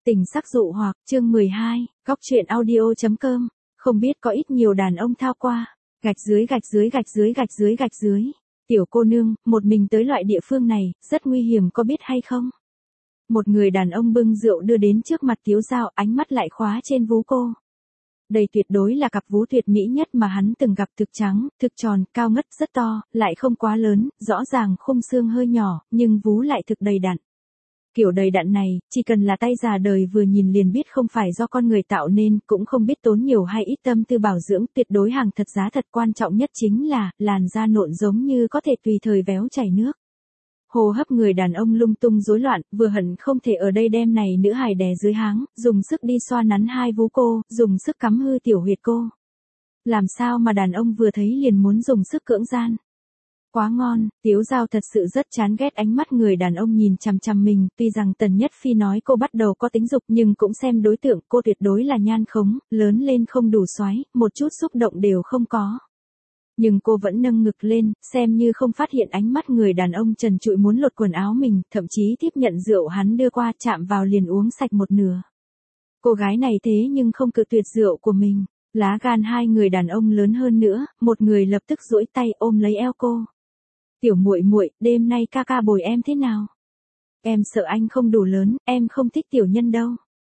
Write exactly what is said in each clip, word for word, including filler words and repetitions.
Tình sắc dụ hoặc, chương mười hai, góc truyện audio.com, không biết có ít nhiều đàn ông thao qua, gạch dưới gạch dưới gạch dưới gạch dưới gạch dưới. Tiểu cô nương, một mình tới loại địa phương này, rất nguy hiểm có biết hay không? Một người đàn ông bưng rượu đưa đến trước mặt Tiếu Dao, ánh mắt lại khóa trên vú cô. Đây tuyệt đối là cặp vú tuyệt mỹ nhất mà hắn từng gặp, thực trắng, thực tròn, cao ngất, rất to, lại không quá lớn, rõ ràng khung xương hơi nhỏ, nhưng vú lại thực đầy đặn. Kiểu đầy đặn này, chỉ cần là tay già đời vừa nhìn liền biết không phải do con người tạo nên, cũng không biết tốn nhiều hay ít tâm tư bảo dưỡng, tuyệt đối hàng thật giá thật. Quan trọng nhất chính là, làn da nộn giống như có thể tùy thời véo chảy nước. Hô hấp người đàn ông lung tung rối loạn, vừa hận không thể ở đây đem này nữ hài đè dưới háng, dùng sức đi xoa nắn hai vú cô, dùng sức cắm hư tiểu huyệt cô. Làm sao mà đàn ông vừa thấy liền muốn dùng sức cưỡng gian. Quá ngon, Tiếu Dao thật sự rất chán ghét ánh mắt người đàn ông nhìn chằm chằm mình, tuy rằng Tần Nhất Phi nói cô bắt đầu có tính dục nhưng cũng xem đối tượng, cô tuyệt đối là nhan khống, lớn lên không đủ xoáy, một chút xúc động đều không có. Nhưng cô vẫn nâng ngực lên, xem như không phát hiện ánh mắt người đàn ông trần trụi muốn lột quần áo mình, thậm chí tiếp nhận rượu hắn đưa qua, chạm vào liền uống sạch một nửa. Cô gái này thế nhưng không cự tuyệt rượu của mình, lá gan hai người đàn ông lớn hơn nữa, một người lập tức duỗi tay ôm lấy eo cô. Tiểu muội muội, đêm nay ca ca bồi em thế nào? Em sợ anh không đủ lớn, em không thích tiểu nhân đâu.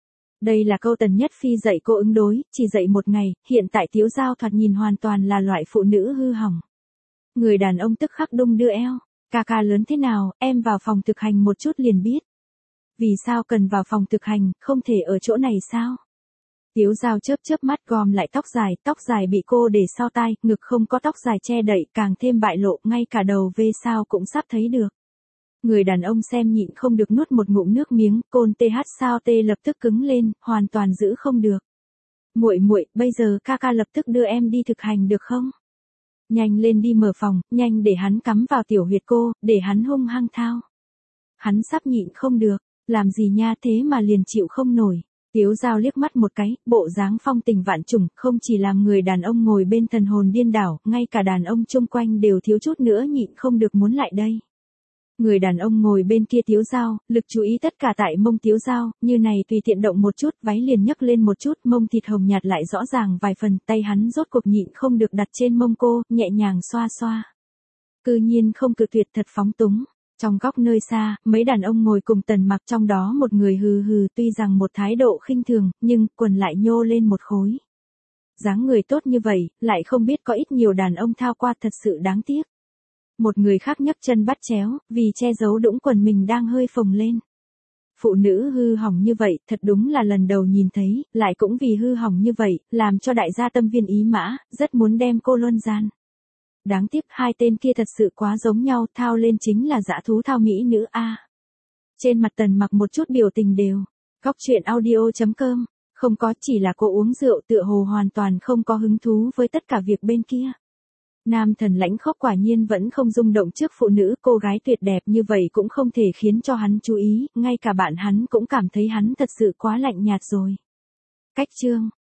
Đây là câu Tần Nhất Phi dạy cô ứng đối, chỉ dạy một ngày, hiện tại Tiếu Dao thoạt nhìn hoàn toàn là loại phụ nữ hư hỏng. Người đàn ông tức khắc đung đưa eo, ca ca lớn thế nào, em vào phòng thực hành một chút liền biết. Vì sao cần vào phòng thực hành, không thể ở chỗ này sao? Tiếu Dao chớp chớp mắt gom lại tóc dài, tóc dài bị cô để sau tai, ngực không có tóc dài che đậy, càng thêm bại lộ, ngay cả đầu vê sao cũng sắp thấy được. Người đàn ông xem nhịn không được nuốt một ngụm nước miếng, côn th sao tê lập tức cứng lên, hoàn toàn giữ không được. Muội muội, bây giờ ca ca lập tức đưa em đi thực hành được không? Nhanh lên đi mở phòng, nhanh để hắn cắm vào tiểu huyệt cô, để hắn hung hăng thao. Hắn sắp nhịn không được, làm gì nha thế mà liền chịu không nổi. Tiếu Dao liếc mắt một cái, bộ dáng phong tình vạn trùng, không chỉ làm người đàn ông ngồi bên thần hồn điên đảo, ngay cả đàn ông chung quanh đều thiếu chút nữa nhịn không được muốn lại đây. Người đàn ông ngồi bên kia Tiếu Dao, lực chú ý tất cả tại mông Tiếu Dao, như này tùy tiện động một chút, váy liền nhấc lên một chút, mông thịt hồng nhạt lại rõ ràng vài phần, tay hắn rốt cuộc nhịn không được đặt trên mông cô, nhẹ nhàng xoa xoa. Cư nhiên không cự tuyệt, thật phóng túng. Trong góc nơi xa, mấy đàn ông ngồi cùng Tần Mặc, trong đó một người hừ hừ, tuy rằng một thái độ khinh thường, nhưng quần lại nhô lên một khối. Dáng người tốt như vậy, lại không biết có ít nhiều đàn ông thao qua, thật sự đáng tiếc. Một người khác nhấc chân bắt chéo, vì che giấu đũng quần mình đang hơi phồng lên. Phụ nữ hư hỏng như vậy, thật đúng là lần đầu nhìn thấy, lại cũng vì hư hỏng như vậy, làm cho đại gia tâm viên ý mã, rất muốn đem cô luân gian. Đáng tiếc hai tên kia thật sự quá giống nhau, thao lên chính là dã thú thao mỹ nữ a. Trên mặt Tần Mặc một chút biểu tình đều. Góc truyện audio.com, không có, chỉ là cô uống rượu tựa hồ hoàn toàn không có hứng thú với tất cả việc bên kia. Nam thần lãnh khốc quả nhiên vẫn không rung động trước phụ nữ, cô gái tuyệt đẹp như vậy cũng không thể khiến cho hắn chú ý, ngay cả bạn hắn cũng cảm thấy hắn thật sự quá lạnh nhạt rồi. Cách chương